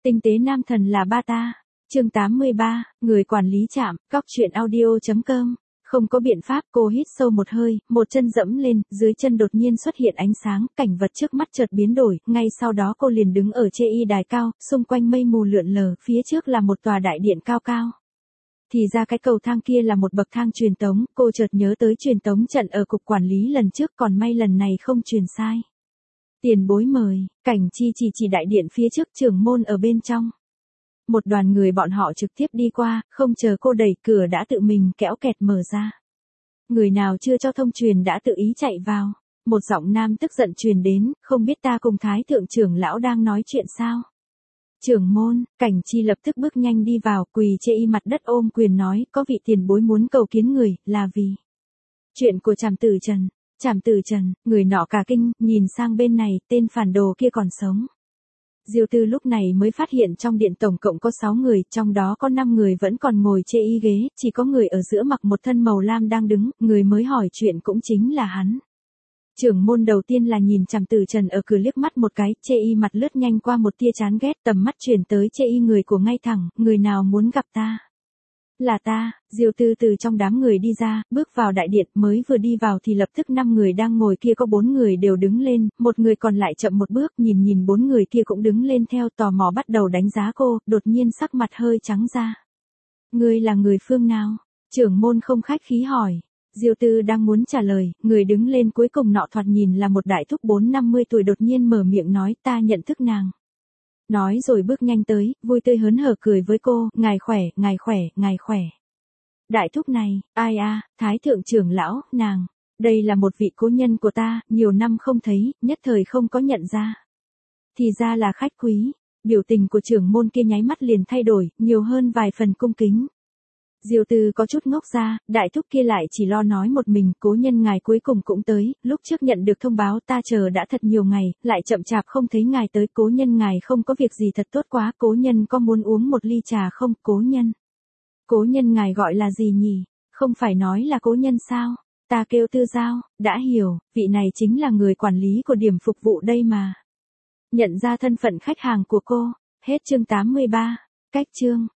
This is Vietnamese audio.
Tinh tế nam thần là ba ta. Chương 83, người quản lý trạm, cóc truyện audio.com. Không có biện pháp, cô hít sâu một hơi, một chân dẫm lên, dưới chân đột nhiên xuất hiện ánh sáng, cảnh vật trước mắt chợt biến đổi, ngay sau đó cô liền đứng ở chê y đài cao, xung quanh mây mù lượn lờ, phía trước là một tòa đại điện cao cao. Thì ra cái cầu thang kia là một bậc thang truyền tống, cô chợt nhớ tới truyền tống trận ở cục quản lý lần trước, còn may lần này không truyền sai. Tiền bối mời, Cảnh Chi chỉ đại điện phía trước, trưởng môn ở bên trong. Một đoàn người bọn họ trực tiếp đi qua, không chờ cô đẩy cửa đã tự mình kéo kẹt mở ra. Người nào chưa cho thông truyền đã tự ý chạy vào. Một giọng nam tức giận truyền đến, không biết ta cùng Thái thượng trưởng lão đang nói chuyện sao? Trưởng môn, Cảnh Chi lập tức bước nhanh đi vào, quỳ chê y mặt đất ôm quyền nói, có vị tiền bối muốn cầu kiến người, là vì chuyện của Trảm Tử Trần. Trảm Tử Trần, người nọ cả kinh, nhìn sang bên này, tên phản đồ kia còn sống. Diêu Tư lúc này mới phát hiện trong điện tổng cộng có 6 người, trong đó có 5 người vẫn còn ngồi chê y ghế, chỉ có người ở giữa mặc một thân màu lam đang đứng, người mới hỏi chuyện cũng chính là hắn. Trưởng môn đầu tiên là nhìn Trảm Tử Trần ở cửa liếc mắt một cái, chê y mặt lướt nhanh qua một tia chán ghét, tầm mắt chuyển tới chê y người của ngay thẳng, người nào muốn gặp ta? Là ta. Diêu Tư từ trong đám người đi ra, bước vào đại điện, mới vừa đi vào thì lập tức 5 người đang ngồi kia có 4 người đều đứng lên, một người còn lại chậm một bước, nhìn 4 người kia cũng đứng lên theo, tò mò bắt đầu đánh giá cô, đột nhiên sắc mặt hơi trắng ra. Ngươi là người phương nào? Trưởng môn không khách khí hỏi. Diêu Tư đang muốn trả lời, người đứng lên cuối cùng nọ thoạt nhìn là một đại thúc 4-50 tuổi đột nhiên mở miệng nói, ta nhận thức nàng. Nói rồi bước nhanh tới, vui tươi hớn hở cười với cô, ngài khỏe, ngài khỏe, ngài khỏe. Đại thúc này, ai a, Thái thượng trưởng lão, nàng. Đây là một vị cố nhân của ta, nhiều năm không thấy, nhất thời không có nhận ra. Thì ra là khách quý. Biểu tình của trưởng môn kia nháy mắt liền thay đổi, nhiều hơn vài phần cung kính. Diêu Tư có chút ngốc ra, đại thúc kia lại chỉ lo nói một mình, cố nhân ngài cuối cùng cũng tới, lúc trước nhận được thông báo ta chờ đã thật nhiều ngày, lại chậm chạp không thấy ngài tới, cố nhân ngài không có việc gì thật tốt quá, cố nhân có muốn uống một ly trà không, cố nhân? Cố nhân ngài gọi là gì nhỉ? Không phải nói là cố nhân sao? Ta kêu Tư Giao, đã hiểu, vị này chính là người quản lý của điểm phục vụ đây mà. Nhận ra thân phận khách hàng của cô, hết chương 83, cách chương.